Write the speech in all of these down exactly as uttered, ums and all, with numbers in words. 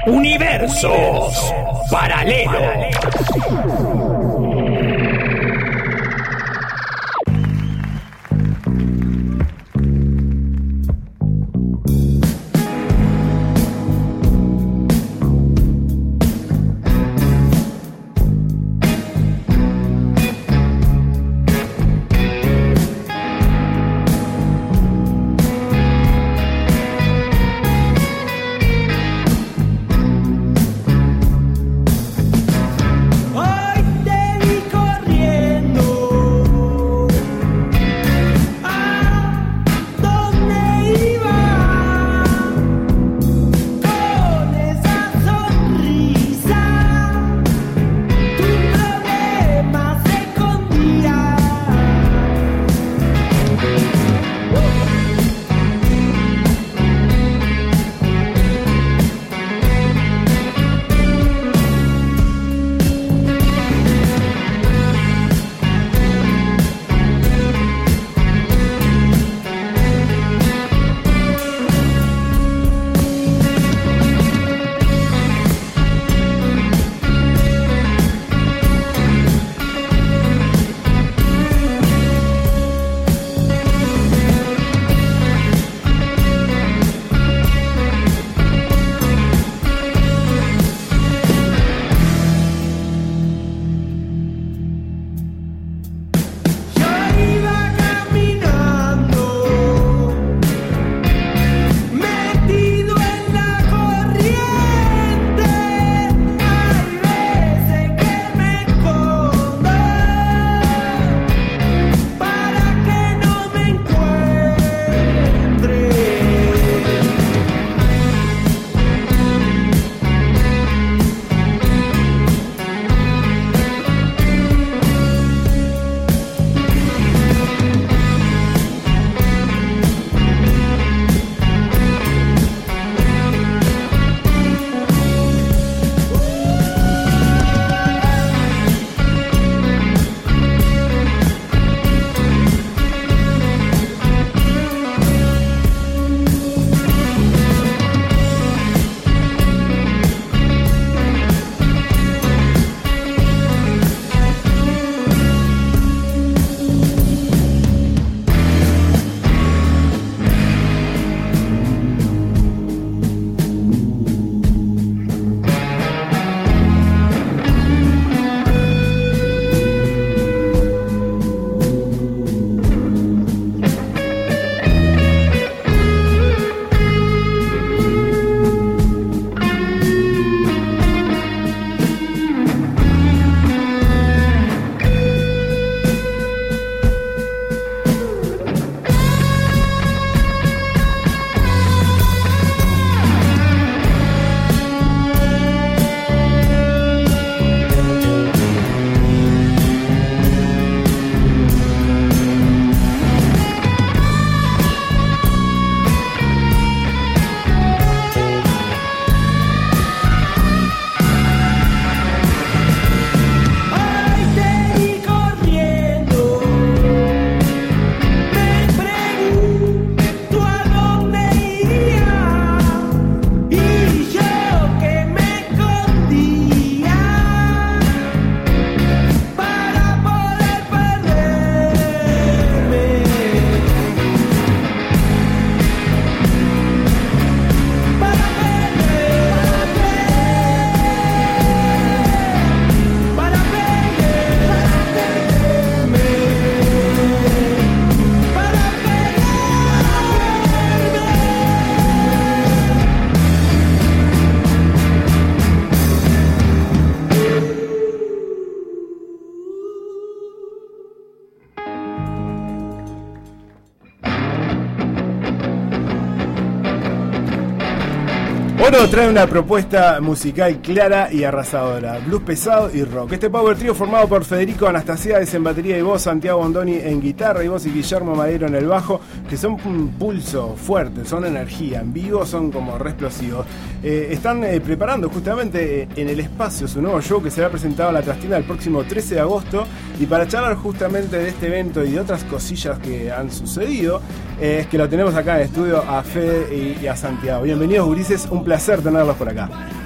Universos paralelos. Oro trae una propuesta musical clara y arrasadora, blues pesado y rock. Este power trio formado por Federico Anastasiades en batería y voz, Santiago Andoni en guitarra y voz y Guillermo Madero en el bajo, que son un pulso fuerte, son energía, en vivo son como re explosivos. Eh, están eh, preparando justamente en el espacio su nuevo show que será presentado a la Trastienda el próximo trece de agosto, y para charlar justamente de este evento y de otras cosillas que han sucedido, eh, es que lo tenemos acá en el estudio a Fede y, y a Santiago. Bienvenidos, gurises, un placer tenerlos por acá.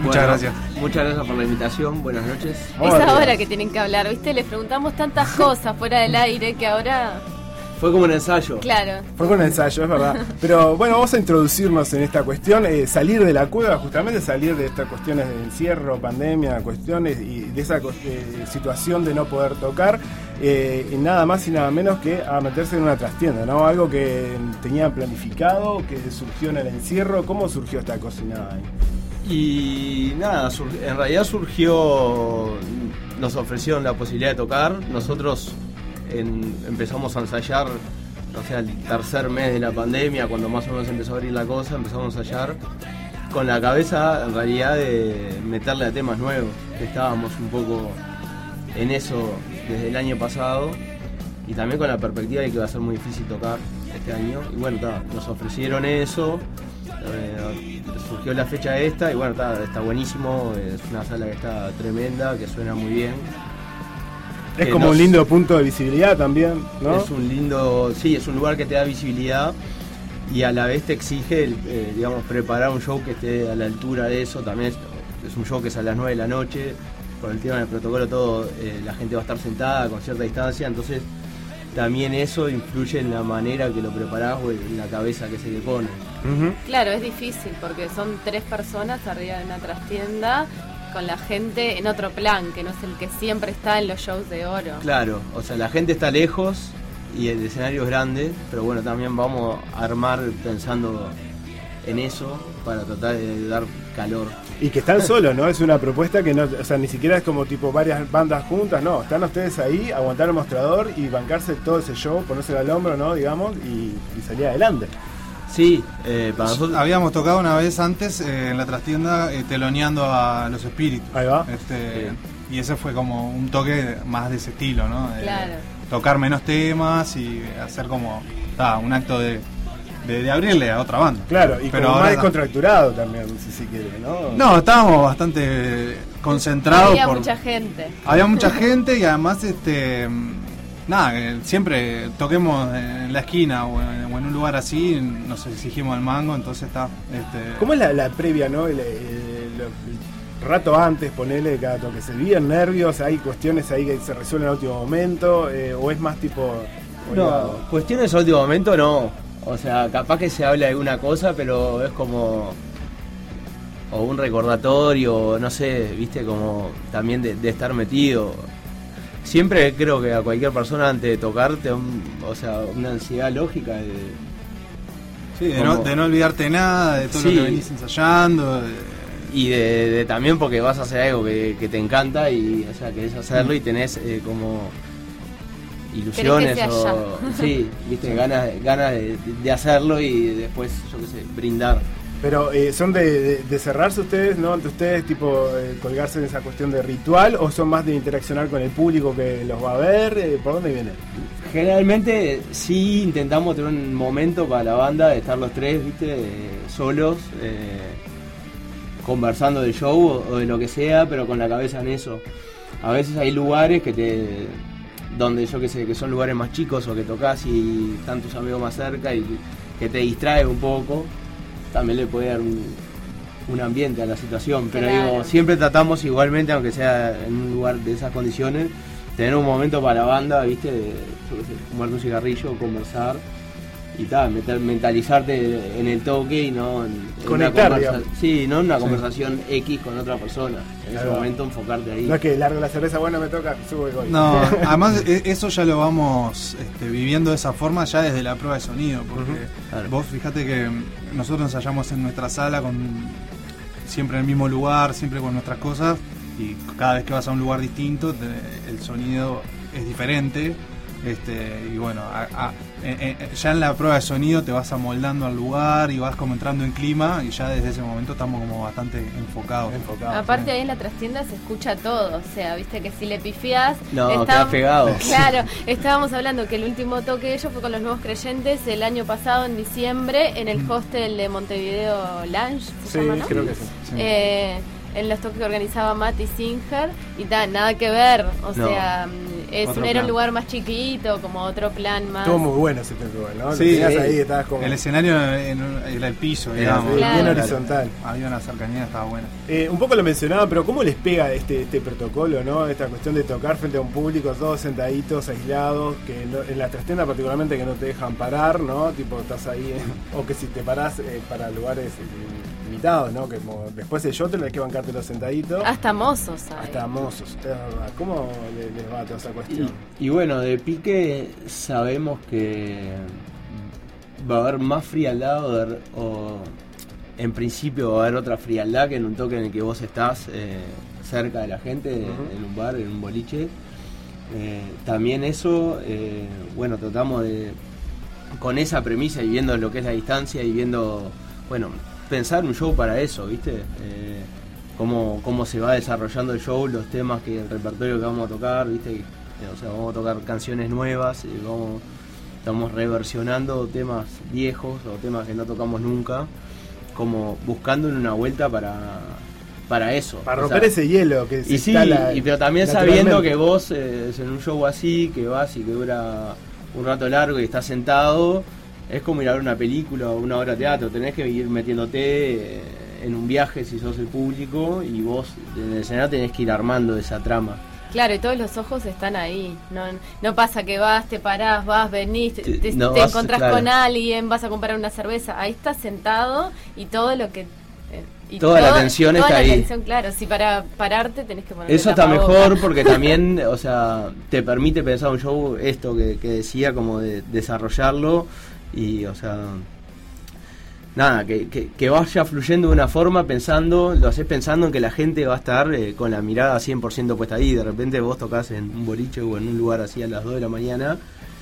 Muchas bueno, gracias. Muchas gracias por la invitación, buenas noches. Es Hola. ahora que tienen que hablar, ¿viste? Les preguntamos tantas cosas fuera del aire que ahora... Fue como un ensayo. Claro. Fue con un ensayo, es verdad. Pero bueno, vamos a introducirnos en esta cuestión, eh, salir de la cueva, justamente salir de estas cuestiones de encierro, pandemia, cuestiones y de esa eh, situación de no poder tocar, eh, y nada más y nada menos que a meterse en una trastienda, ¿no? Algo que tenían planificado, que surgió en el encierro. ¿Cómo surgió esta cocinada ahí? Y nada, sur- en realidad surgió, nos ofrecieron la posibilidad de tocar, nosotros en- empezamos a ensayar, o sea, el tercer mes de la pandemia, cuando más o menos empezó a abrir la cosa, empezamos a ensayar con la cabeza en realidad de meterle a temas nuevos, que estábamos un poco en eso desde el año pasado y también con la perspectiva de que va a ser muy difícil tocar este año. Y bueno, ta, nos ofrecieron eso, eh, surgió la fecha esta y bueno, ta, está buenísimo, es una sala que está tremenda, que suena muy bien. Es Que como nos- un lindo punto de visibilidad también, ¿no? Es un lindo, sí, es un lugar que te da visibilidad y a la vez te exige, el, eh, digamos, preparar un show que esté a la altura de eso. También es, es un show que es a las nueve de la noche, por el tema del protocolo todo, eh, la gente va a estar sentada con cierta distancia, entonces también eso influye en la manera que lo preparás o en la cabeza que se le pone. Ujú. Claro, es difícil porque son tres personas arriba de una trastienda con la gente en otro plan, que no es el que siempre está en los shows de oro. Claro, o sea, la gente está lejos y el escenario es grande, pero bueno, también vamos a armar pensando en eso para tratar de dar calor. Y que están solos, ¿no? Es una propuesta que no, o sea, ni siquiera es como tipo varias bandas juntas, no, están ustedes ahí, aguantar el mostrador y bancarse todo ese show, ponérselo al hombro, ¿no? Digamos, y, y salir adelante. Sí, eh, para nosotros... Habíamos tocado una vez antes eh, en la trastienda eh, teloneando a Los Espíritus. Ahí va. Este, y ese fue como un toque más de ese estilo, ¿no? De Claro. tocar menos temas y hacer como ta, un acto de, de, de abrirle a otra banda. Claro, y Pero como ahora más ta- descontracturado también, si se quiere, ¿no? No, estábamos bastante concentrados. Había por- mucha gente. Había mucha gente y además, este, nada, que siempre toquemos en la esquina o en, o en un lugar así, nos exigimos el mango, entonces está. Este, ¿Cómo es la, la previa, no? El, el- el rato antes, ponele de cada toque. ¿Se viven nervios? ¿Hay cuestiones ahí que se resuelven en el último momento? Eh, ¿O es más tipo.? No, cuestiones al último momento no. O sea, capaz que se habla de alguna cosa, pero es como. O un recordatorio, no sé, viste, como también de, de estar metido. Siempre creo que a cualquier persona antes de tocarte, un- o sea, una ansiedad lógica de. sí, de, no, como- de no olvidarte nada, de todo Sí. lo que venís ensayando. de- Y de, de también porque vas a hacer algo que, que te encanta y, o sea, querés hacerlo y tenés eh, como ilusiones Querés que sea o sí, viste, ganas, ganas de, de hacerlo y después, yo qué sé, brindar. Pero eh, ¿son de, de- de cerrarse ustedes, no? ¿De ustedes, tipo, eh, colgarse en esa cuestión de ritual? ¿O son más de interaccionar con el público que los va a ver? Eh, ¿Por dónde viene? Generalmente sí intentamos tener un momento para la banda de estar los tres, viste, eh, solos, eh, conversando del show o, o de lo que sea, pero con la cabeza en eso. A veces hay lugares que te donde yo que sé, que son lugares más chicos o que tocas y están tus amigos más cerca y que te distrae un poco, también le puede dar un, un ambiente a la situación, pero Claro. digo, siempre tratamos igualmente, aunque sea en un lugar de esas condiciones, tener un momento para la banda, viste, de yo qué sé, fumarte un cigarrillo, conversar y tal, meter, mentalizarte en el toque y no en, en Conectar, una conversa- digamos. sí, no en una conversación X con otra persona. En Claro. ese momento enfocarte ahí. No es que largo la cerveza, bueno, me toca, subo y voy. No, además e- eso ya lo vamos este, viviendo de esa forma ya desde la prueba de sonido, porque Claro. vos fíjate que nosotros ensayamos en nuestra sala con siempre en el mismo lugar, siempre con nuestras cosas, y cada vez que vas a un lugar distinto te- el sonido es diferente. Este, y bueno, a- a- eh, eh, ya en la prueba de sonido te vas amoldando al lugar y vas como entrando en clima, y ya desde ese momento estamos como bastante enfocados. Enfocado. Aparte ahí en la trastienda se escucha todo, o sea, viste que si le pifiás... No, está- quedás pegado. Claro, estábamos hablando que el último toque de ellos fue con los Nuevos Creyentes el año pasado en diciembre en el hostel de Montevideo Lounge, se Sí, llama, ¿no? creo que sí. Sí. Eh, en los toques que organizaba Mati Singer y ta, nada que ver, o No. sea, Es Otro un, era un plan. lugar más chiquito, como otro plan más. Estuvo muy bueno ese toque, ¿no? Lo Sí, tenías eh, ahí, estabas como El escenario en, era el piso, Era digamos. bien Claro. horizontal. Había una cercanía, estaba buena. Eh, un poco lo mencionaba, pero ¿cómo les pega este, este protocolo, ¿no? Esta cuestión de tocar frente a un público, todos sentaditos, aislados, que no- en la trastienda particularmente que no te dejan parar, ¿no? Tipo, estás ahí, eh, o que si te parás eh, para lugares eh, limitados, ¿no? Que como después el show tenés que bancártelo sentadito. Hasta mozos hay. Hasta mozos, es verdad. ¿Cómo le- les va toda esa cuestión? Y, y bueno, de pique sabemos que va a haber más frialdad o, de- o en principio va a haber otra frialdad que en un toque en el que vos estás eh, cerca de la gente, Ujú. en un bar, en un boliche. Eh, también eso, eh, bueno, tratamos de, con esa premisa y viendo lo que es la distancia y viendo, bueno, pensar un show para eso, ¿viste? Eh, cómo, cómo se va desarrollando el show, los temas, que el repertorio que vamos a tocar, ¿viste? Eh, o sea, vamos a tocar canciones nuevas, y vamos, estamos reversionando temas viejos o temas que no tocamos nunca, como buscando una vuelta para, para eso. Para O romper sea, ese hielo que se y sí, instala y, pero también naturalmente. sabiendo que vos eh, en un show así, que vas y que dura un rato largo y estás sentado, es como ir a ver una película o una obra de teatro, tenés que ir metiéndote eh, en un viaje si sos el público, y vos en el escenario tenés que ir armando esa trama. Claro, y todos los ojos están ahí. No, no pasa que vas, te parás, vas, venís, te, te- No, te vas, encontrás claro. con alguien, vas a comprar una cerveza. Ahí estás sentado y todo lo que... eh, y Toda la tensión toda está la ahí. tensión, claro. Si para pararte tenés que poner Eso está mejor porque también, o sea, te permite pensar un show, esto que, que decía, como de desarrollarlo y, o sea, nada, que, que, que vaya fluyendo de una forma pensando, lo haces pensando en que la gente va a estar eh, con la mirada cien por ciento puesta ahí. De repente vos tocas en un boliche o en un lugar así a las dos de la mañana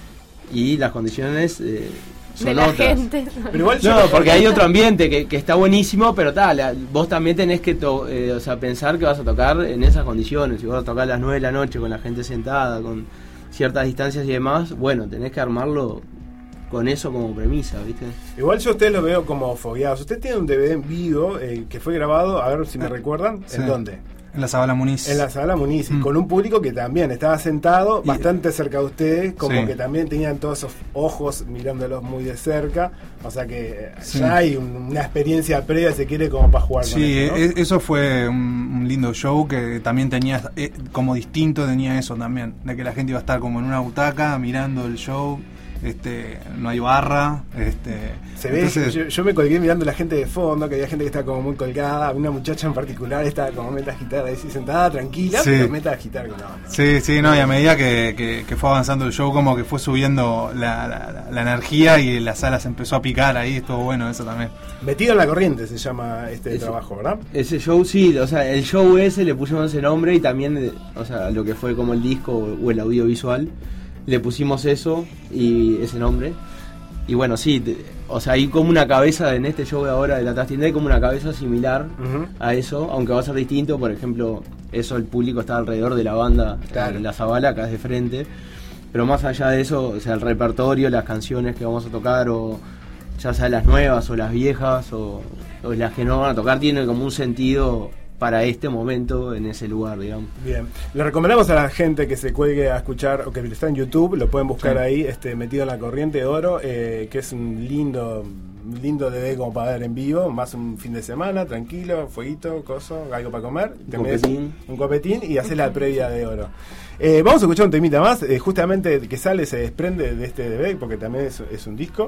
y las condiciones eh, son de la otras. gente. Pero igual yo No, porque hay otro ambiente que, que está buenísimo, pero tal, vos también tenés que to- eh, o sea, pensar que vas a tocar en esas condiciones. Si vas a tocar a las nueve de la noche con la gente sentada, con ciertas distancias y demás, bueno, tenés que armarlo con eso como premisa, ¿viste? Igual yo a ustedes lo veo como fogueados. Usted tiene un D V D en vivo eh, que fue grabado, a ver si me recuerdan, Sí. ¿en dónde? En la Zabala Muniz. En la sala Muniz, y Mm. con un público que también estaba sentado Y- bastante cerca de ustedes, como Sí. que también tenían todos esos ojos mirándolos muy de cerca, o sea que eh, Sí. ya hay un- una experiencia previa, se quiere, como para jugar con Sí, eso, ¿no? e- eso fue un, un lindo show que también tenía, eh, como distinto tenía eso también, de que la gente iba a estar como en una butaca mirando el show, este, no hay barra, este, Se ve, entonces- yo, yo me colgué mirando a la gente de fondo, que había gente que estaba como muy colgada, una muchacha en particular estaba como meta a agitar, ahí sí, sentada, tranquila, Sí. pero meta a agitar, no, no. Sí, sí, no, y a medida que, que- que fue avanzando el show, como que fue subiendo la, la- la energía y la sala se empezó a picar ahí, estuvo bueno eso también. Metido en la corriente se llama este Eso. trabajo, ¿verdad? Ese show sí, o sea, el show ese le pusimos ese nombre y también, eh, o sea, lo que fue como el disco o el audiovisual, le pusimos eso y ese nombre. Y bueno, sí, te- o sea, hay como una cabeza en este show de ahora de la trastienda, hay como una cabeza similar Ujú. a eso, aunque va a ser distinto. Por ejemplo, eso, el público está alrededor de la banda, Claro. en la Zabala, acá es de frente. Pero más allá de eso, o sea, el repertorio, las canciones que vamos a tocar, o ya sea las nuevas o las viejas, o, o las que no van a tocar, tienen como un sentido para este momento en ese lugar, digamos. Bien, le recomendamos a la gente que se cuelgue a escuchar, o que está en YouTube, lo pueden buscar Sí. ahí, este Metido en la Corriente de Oro, eh, que es un lindo un lindo D V D como para ver en vivo, más un fin de semana, tranquilo, fueguito, coso, algo para comer, te metes copetín. un copetín y haces la previa de Oro. Eh, vamos a escuchar un temita más, eh, justamente que sale, se desprende de este D V D, porque también es, es un disco,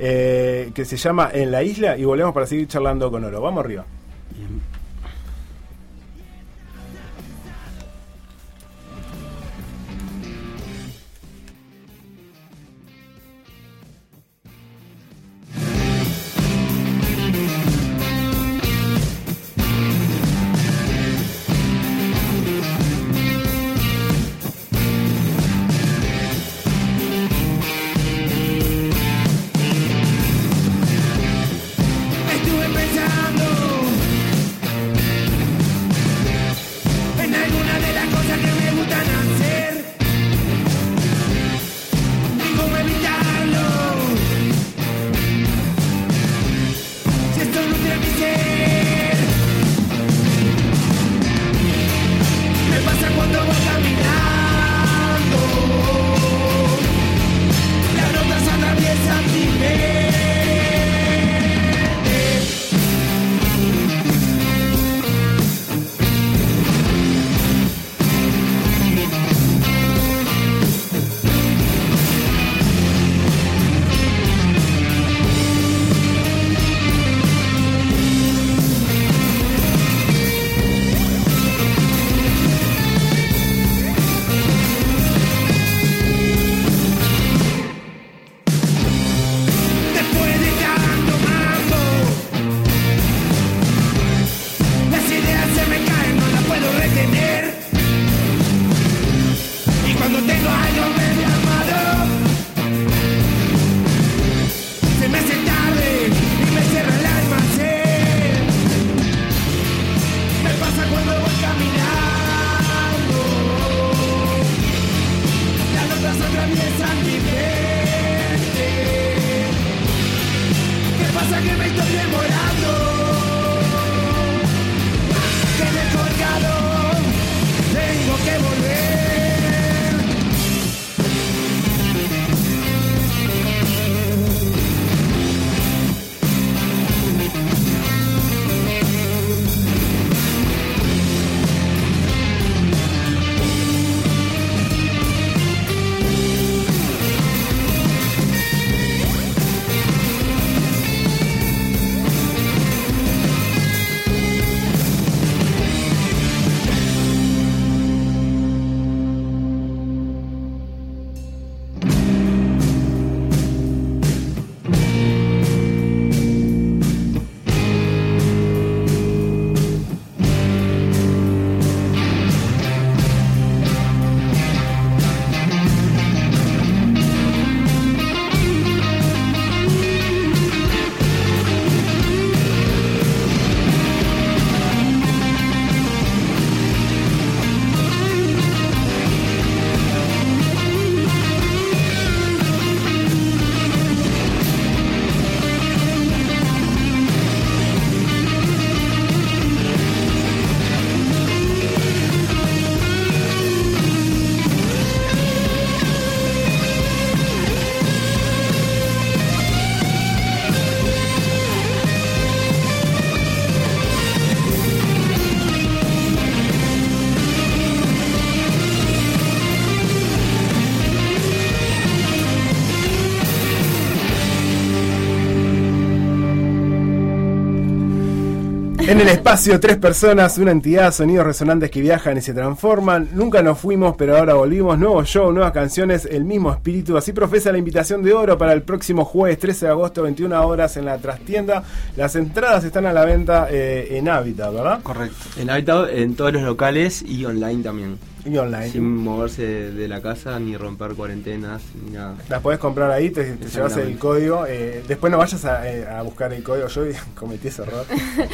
eh, que se llama En la Isla, y volvemos para seguir charlando con Oro. Vamos arriba. Estuve pensando en alguna de las cosas que me gustan hacer y cómo evitarlo. Si esto nutre mi ser, me pasa cuando voy caminando. En el espacio, tres personas, una entidad, sonidos resonantes que viajan y se transforman. Nunca nos fuimos, pero ahora volvimos. Nuevo show, nuevas canciones, el mismo espíritu. Así profesa la invitación de oro para el próximo jueves trece de agosto, veintiuna horas en la trastienda. Las entradas están a la venta eh, en Hábitat, ¿verdad? Correcto. En Hábitat, en todos los locales y online también. Y online. Sin moverse de, de la casa, ni romper cuarentenas, ni nada. Las podés comprar ahí, te, te llevas el código. Eh, después no vayas a, eh, a buscar el código. Yo cometí ese error.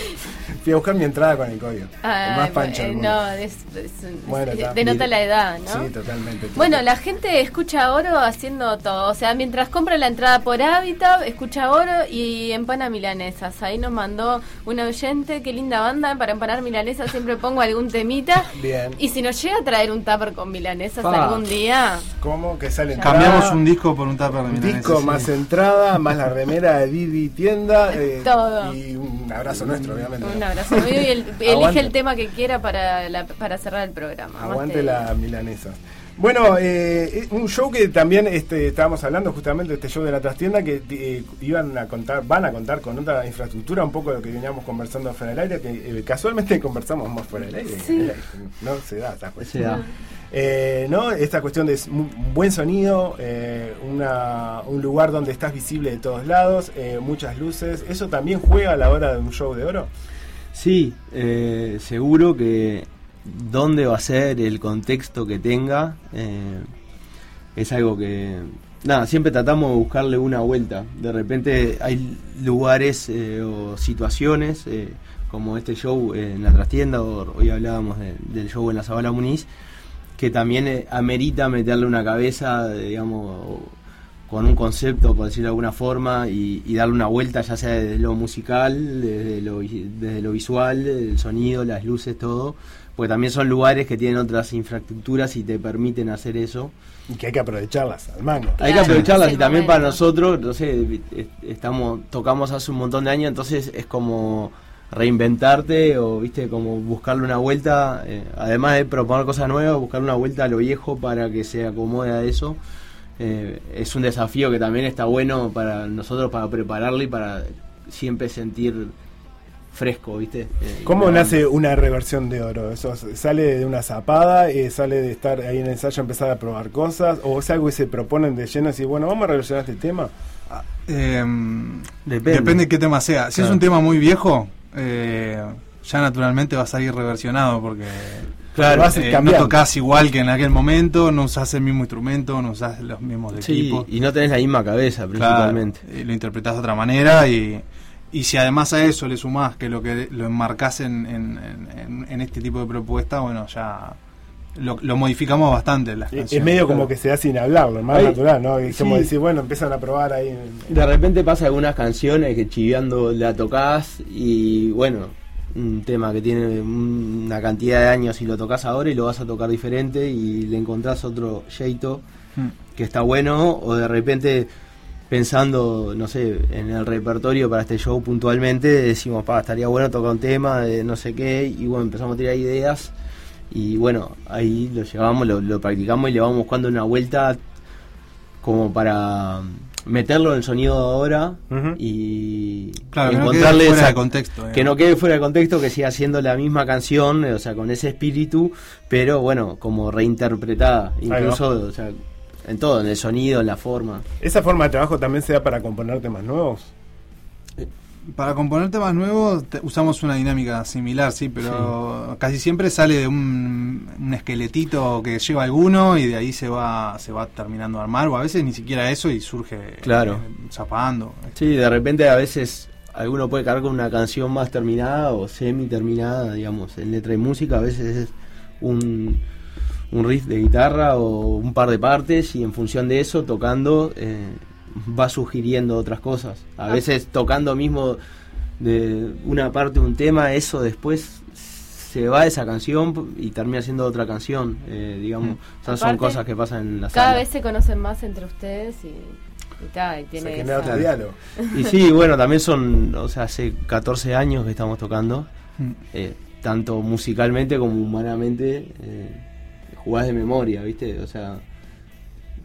Fui a buscar mi entrada con el código. Ah, el más pancho eh, del mundo. no, es, es, Bueno, es, denota la edad, ¿no? Sí, totalmente. Bueno, la gente escucha Oro haciendo todo. O sea, mientras compra la entrada por Hábitat, escucha Oro y empana milanesas. Ahí nos mandó un oyente, qué linda banda. Para empanar milanesas siempre pongo algún temita. Bien. Y si nos llega a traer un tupper con milanesas Pa. algún día... ¿Cómo? Que sale Cambiamos un disco por un tupper de Un milanesa. disco sí. más entrada, más la remera de Didi Tienda. Eh, Todo. Y un abrazo nuestro, obviamente. Un abrazo. Y el, elige Aguante. el tema que quiera para, la, para cerrar el programa. Más Aguante te- la milanesa. Bueno, eh, un show que también este, estábamos hablando justamente de este show de la trastienda, que eh, iban a contar, van a contar con otra infraestructura, un poco de lo que veníamos conversando fuera del aire, que eh, casualmente conversamos más fuera del aire. Sí. No se da esta Se cuestión. da. Eh, ¿no? Esta cuestión de un buen sonido, eh, una, un lugar donde estás visible de todos lados, eh, muchas luces, ¿eso también juega a la hora de un show de oro? Sí, eh, seguro que dónde va a ser, el contexto que tenga, eh, es algo que... Nada, siempre tratamos de buscarle una vuelta. De repente hay lugares eh, o situaciones, eh, como este show en la trastienda, o hoy hablábamos de, del show en la Zabala Muniz, que también eh, amerita meterle una cabeza, digamos, con un concepto, por decirlo de alguna forma, y, y darle una vuelta, ya sea desde lo musical, desde lo, desde lo visual, el sonido, las luces, todo, porque también son lugares que tienen otras infraestructuras y te permiten hacer eso. Y que hay que aprovecharlas al mango. Hay que Claro, aprovecharlas, es y el también para momento. nosotros, no sé, estamos, tocamos hace un montón de años, entonces es como reinventarte o, viste, como buscarle una vuelta, eh, además de proponer cosas nuevas, buscarle una vuelta a lo viejo para que se acomode a eso. Eh, es un desafío que también está bueno para nosotros, para prepararle y para siempre sentir fresco, ¿viste? Eh, ¿Cómo no, nace una reversión de oro? ¿Eso sale de una zapada? Eh, ¿Sale de estar ahí en el ensayo, empezar a probar cosas? ¿O es algo que se proponen de lleno y decir, bueno, vamos a reversionar este tema? Eh, Depende. depende de qué tema sea. Si Claro. es un tema muy viejo, eh, ya naturalmente va a salir reversionado porque Claro, vas eh, no cambiando. tocas igual que en aquel momento, no usás el mismo instrumento, no usás los mismos Sí, equipos. y no tenés la misma cabeza, principalmente. Claro, y lo interpretás de otra manera y, y si además a eso le sumás que lo que lo enmarcás en, en, en, en este tipo de propuesta, bueno, ya lo, lo modificamos bastante las Es canciones. medio como que se da sin hablarlo, más Ay, natural, ¿no? Es como sí. decir, bueno, empiezan a probar ahí. en- De repente pasa algunas canciones que chiviando la tocas y bueno, un tema que tiene una cantidad de años y lo tocas ahora y lo vas a tocar diferente y le encontrás otro jeito Hmm. que está bueno, o de repente pensando, no sé, en el repertorio para este show puntualmente, decimos, pa, estaría bueno tocar un tema de no sé qué, y bueno, empezamos a tirar ideas y bueno, ahí lo llevamos, lo, lo practicamos y le vamos buscando una vuelta como para meterlo en el sonido de ahora Ujú. y Claro, que no encontrarle quede fuera esa- de contexto, que no quede fuera de contexto, que siga siendo la misma canción, o sea, con ese espíritu, pero bueno, como reinterpretada, Ahí va. incluso, o sea, en todo, en el sonido, en la forma. ¿Esa forma de trabajo también se da para componer temas nuevos? Para componer temas nuevos te- usamos una dinámica similar, sí, pero casi siempre sale de un, un esqueletito que lleva alguno y de ahí se va se va terminando de armar, o a veces ni siquiera eso y surge Claro. eh, zapando. Sí, de repente a veces alguno puede cargar con una canción más terminada o semi terminada, digamos, en letra y música, a veces es un, un riff de guitarra o un par de partes y en función de eso, tocando, eh, va sugiriendo otras cosas. A veces tocando mismo de una parte de un tema, eso después se va esa canción y termina siendo otra canción, eh, digamos. O sea, son Aparte, cosas que pasan en la Cada sala. vez se conocen más entre ustedes y, y, ta, y tiene Se genera esa- otro diálogo. Y sí, bueno, también son, o sea, hace catorce años que estamos tocando, Mm. eh, tanto musicalmente como humanamente, eh, jugás de memoria, ¿viste? O sea,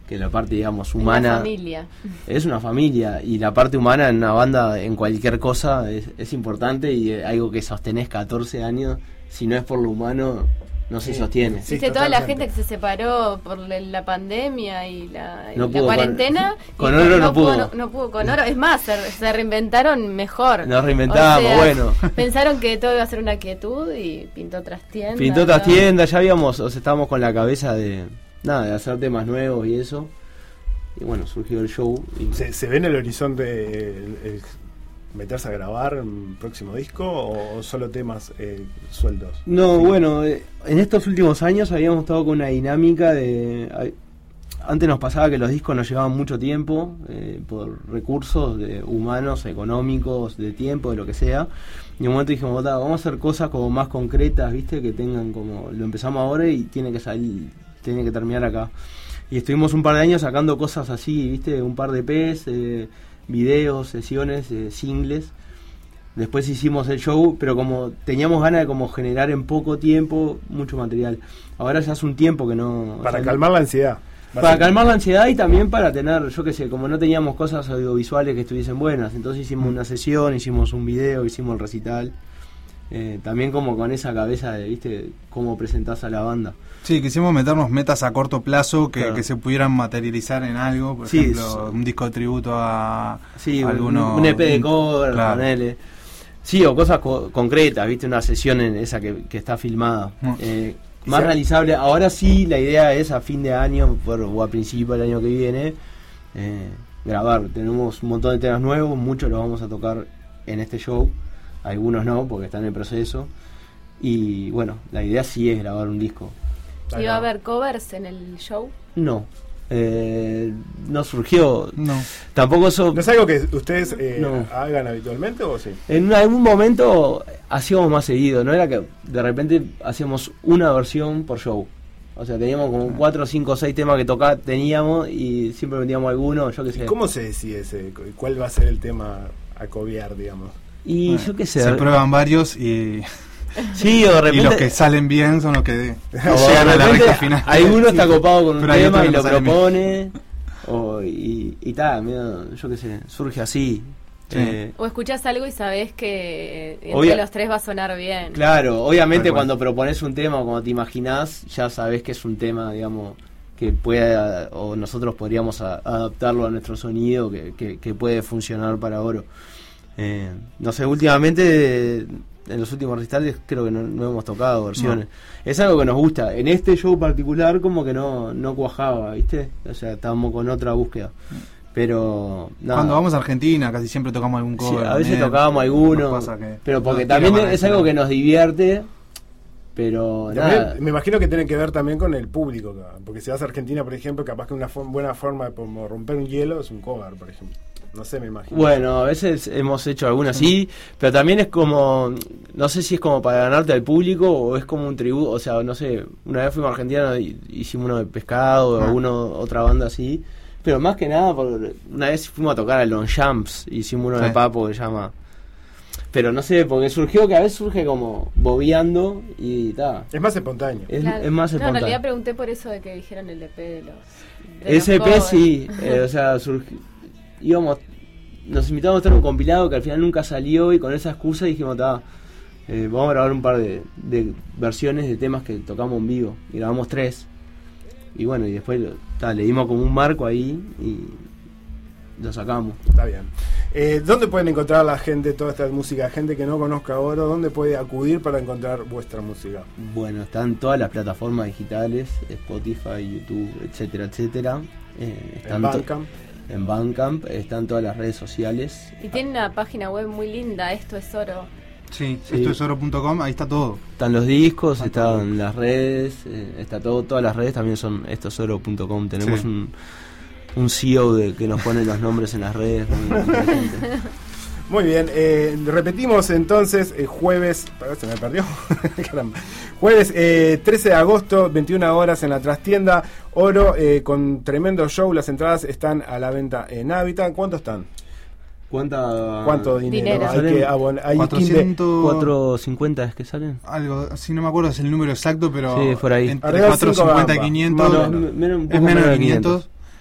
que la parte, digamos, Una humana familia. es una familia, y la parte humana en una banda, en cualquier cosa, es, es importante, y eh, algo que sostenés catorce años, si no es por lo humano, no se Sí. sostiene. Sí, Viste, toda la totalmente. gente que se separó por la, la pandemia y la, y No la pudo con- cuarentena. con y oro no pudo. No, no pudo con oro. Es más, se, se reinventaron mejor. Nos reinventábamos, bueno. Pensaron que todo iba a ser una quietud y pintó otras tiendas. Pintó otras ¿no? tiendas, ya habíamos, o sea, estábamos con la cabeza de, nada, de hacer temas nuevos y eso. Y bueno, surgió el show. Y ¿Se, se ve en el horizonte el, el meterse a grabar un próximo disco o, o solo temas eh, sueltos? No, bueno, eh, en estos últimos años habíamos estado con una dinámica de... hay- Antes nos pasaba que los discos nos llevaban mucho tiempo, eh, por recursos de humanos, económicos, de tiempo, de lo que sea. Y en un momento dijimos, "Ta, vamos a hacer cosas como más concretas, ¿viste? Que tengan como... Lo empezamos ahora y tiene que salir, tiene que terminar acá". Y estuvimos un par de años sacando cosas así, ¿viste? Un par de E Pes, eh, videos, sesiones, eh, singles. Después hicimos el show, pero como teníamos ganas de como generar en poco tiempo mucho material. Ahora ya hace un tiempo que no... o Para sea, calmar la ansiedad. para calmar la ansiedad y también para tener, yo qué sé, como no teníamos cosas audiovisuales que estuviesen buenas, entonces hicimos una sesión, hicimos un video, hicimos el recital. Eh, también como con esa cabeza de, ¿viste? Cómo presentás a la banda. Sí, quisimos meternos metas a corto plazo que, Claro. que se pudieran materializar en algo, por Sí, ejemplo, es- un disco de tributo a Sí, alguno, un, un E P de cover, claro. ponele. Sí, o cosas co- concretas, ¿viste? Una sesión en esa que, que está filmada. Mm. Eh, Y más se- realizable. Ahora sí, la idea es a fin de año por, o a principio del año que viene eh, grabar. Tenemos un montón de temas nuevos, muchos los vamos a tocar en este show, algunos no, porque están en proceso. Y bueno, la idea sí es grabar un disco. ¿Y va a haber covers en el show? No, eh, no surgió. No. Tampoco eso. ¿No es algo que ustedes eh, No. hagan habitualmente o sí? En algún momento hacíamos más seguido, no era que de repente hacíamos una versión por show. O sea, teníamos como cuatro, cinco, seis temas que tocar, teníamos y siempre vendíamos alguno, yo qué sé. ¿Y cómo se decide ese, cuál va a ser el tema a cobiar, digamos? Y yo qué sé. Se prueban varios y, Sí, o de y repente. los que salen bien son los que de- o de llegan a la repente recta final. Alguno está copado con un Pero hay tema otros y que lo no salen bien. propone. O, y y tal, medio, yo qué sé, surge así. Sí. Eh, ¿O escuchás algo y sabés que entre Obvia- los tres va a sonar bien? Claro, obviamente Tal cual. cuando propones un tema o cuando te imaginás, ya sabés que es un tema, digamos, que puede, o nosotros podríamos a- adaptarlo a nuestro sonido, que, que, que puede funcionar para Oro. Eh, no sé, últimamente, en los últimos recitales, creo que no, no hemos tocado versiones. Es algo que nos gusta. En este show particular, como que no, no cuajaba, ¿viste? O sea, estábamos con otra búsqueda. Pero, nada. Cuando vamos a Argentina casi siempre tocamos algún Sí, cover. a veces también. tocábamos alguno, Nos pasa que pero porque nos también tira para es ese algo lado. que nos divierte, pero También, nada. me imagino que tiene que ver también con el público, porque si vas a Argentina, por ejemplo, capaz que una fo- buena forma de como romper un hielo es un cover, por ejemplo. No sé, me imagino. Bueno, a veces hemos hecho algunas sí, pero también es como, no sé si es como para ganarte al público o es como un tributo, o sea, no sé, una vez fuimos a Argentina y hicimos uno de Pescado o Ah. alguno, otra banda así, pero más que nada, por, una vez fuimos a tocar a Longchamps, hicimos uno de Sí. Papo que se llama, pero no sé, porque surgió que a veces surge como bobeando y tal. Es más espontáneo. Es, Claro. es más No, en espontáneo. realidad pregunté por eso de que dijeron el E P de los. de Ese los E P covers. sí, eh, o sea, surgi- íbamos, nos invitamos a hacer un compilado que al final nunca salió y con esa excusa dijimos, ta, eh, vamos a grabar un par de, de versiones de temas que tocamos en vivo. Y grabamos tres. Y bueno, y después ta, le dimos como un marco ahí y lo sacamos. Está bien. Eh, ¿Dónde pueden encontrar la gente toda esta música? Gente que no conozca Oro, ¿dónde puede acudir para encontrar vuestra música? Bueno, están todas las plataformas digitales, Spotify, YouTube, etcétera, etcétera. Eh, En están to- Bandcamp. en Bandcamp, están todas las redes sociales. Y tiene una página web muy linda, esto es oro. Sí, Sí. esto es oro punto com, ahí está todo. Están los discos, Están están las redes, eh, está todo, todas las redes también son estosoro punto com. Tenemos Sí. un, un C E O de, que nos pone los nombres en las redes. Muy inteligente. Muy bien, eh, repetimos entonces, eh, jueves, pará, se me perdió, caramba, jueves eh, trece de agosto, veintiuna horas en la trastienda, Oro, eh, con tremendo show, las entradas están a la venta en Habitat. ¿Cuánto están? ¿Cuánta? ¿Cuánto dinero? Dinero. Hay que abonar, hay quince- cuatrocientos ¿cuatro cincuenta es que salen? algo, así no me acuerdo es el número exacto, pero Sí, por ahí. entre Arriba de cinco cuatrocientos cincuenta y gambas. quinientos Más o No, menos. menos- un poco es menos de de quinientos.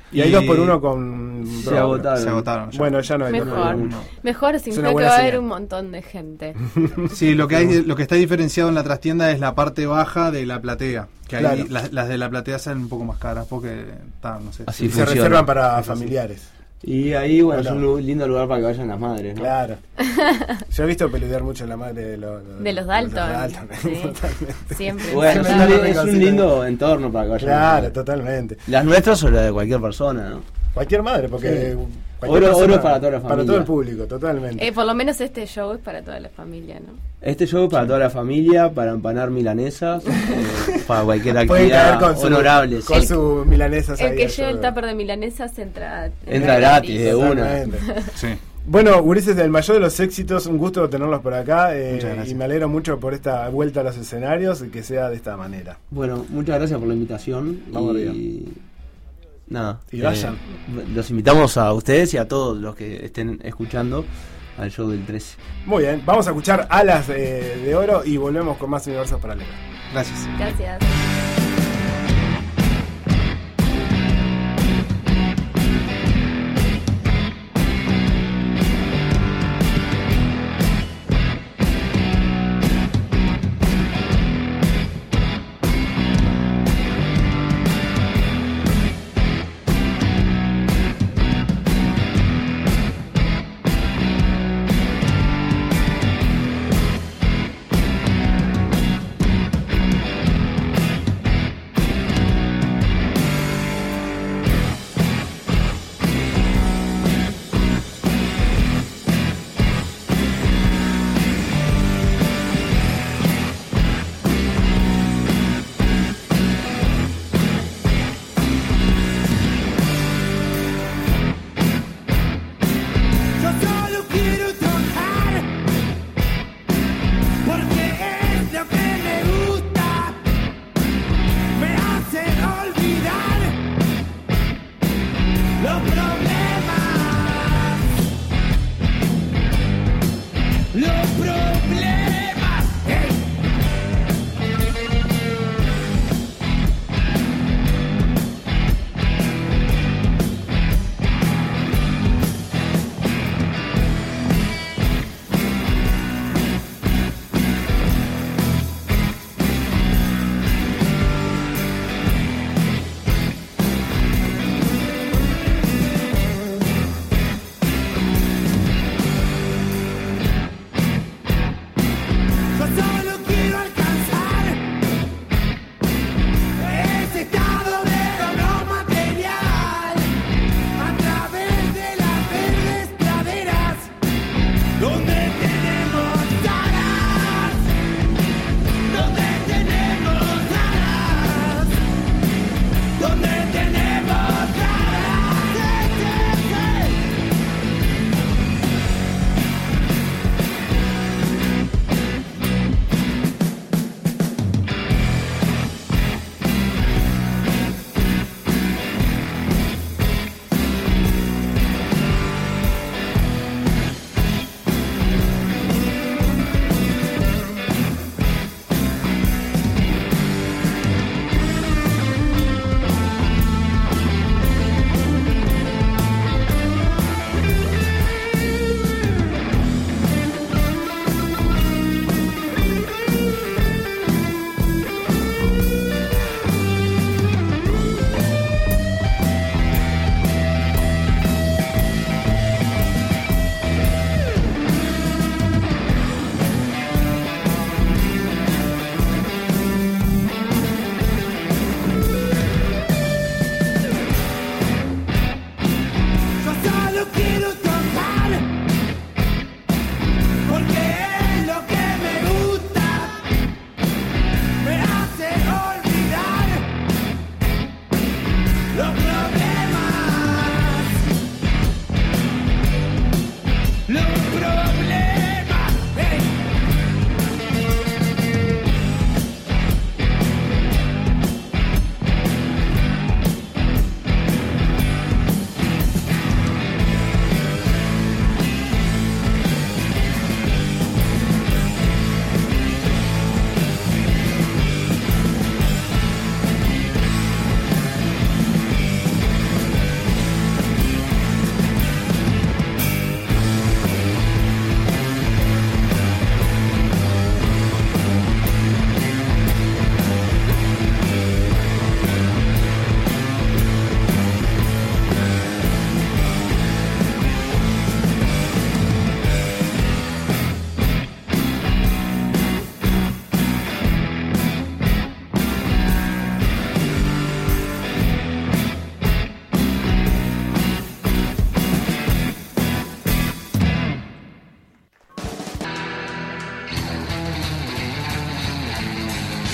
Y hay Y- dos por uno con... Se agotaron. Se agotaron. ya. Bueno, ya no hay dos por Mejor. uno. Mejor Es significa una que buena va a haber señal. un montón de gente. Sí, lo que hay, lo que está diferenciado en la trastienda es la parte baja de la platea. Que ahí Claro. las, las de la platea salen un poco más caras porque, ta, no sé. Así Y se funciona. reservan para familiares. Y ahí, bueno, Hola. es un lu- lindo lugar para que vayan las madres, ¿no? Claro. Yo he visto peludear mucho a la madre de, lo- lo- De los Dalton. Sí. Sí. Totalmente. Siempre. Bueno, es Sí, un, no, no, es no, un sí, lindo entorno para que vayan las Claro, madres. totalmente. Las nuestras o las de cualquier persona, ¿no? Cualquier madre, porque... Sí. cualquier Oro- persona- oro es para toda la Para familia. todo el público, totalmente. Eh, por lo menos este show es para toda la familia, ¿no? Este show es para toda la familia, para empanar milanesas, eh, para cualquier Pueden caer actividad con su, honorable. con El- sus milanesas El ahí que al lleve el show. tupper de milanesas entra, Entra gratis, de una. Totalmente. Sí. Bueno, Ulises, el mayor de los éxitos, un gusto tenerlos por acá eh, Muchas gracias. y me alegro mucho por esta vuelta a los escenarios y que sea de esta manera. Bueno, muchas gracias por la invitación. Vamos y nada. Y vayan. eh, los invitamos a ustedes y a todos los que estén escuchando al show del trece. Muy bien, vamos a escuchar Alas eh, de Oro y volvemos con más Universos Paralelos. Gracias. Gracias.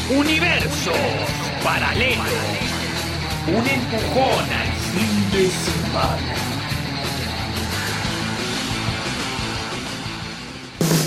Universos paralelos. Un empujón al fin de semana.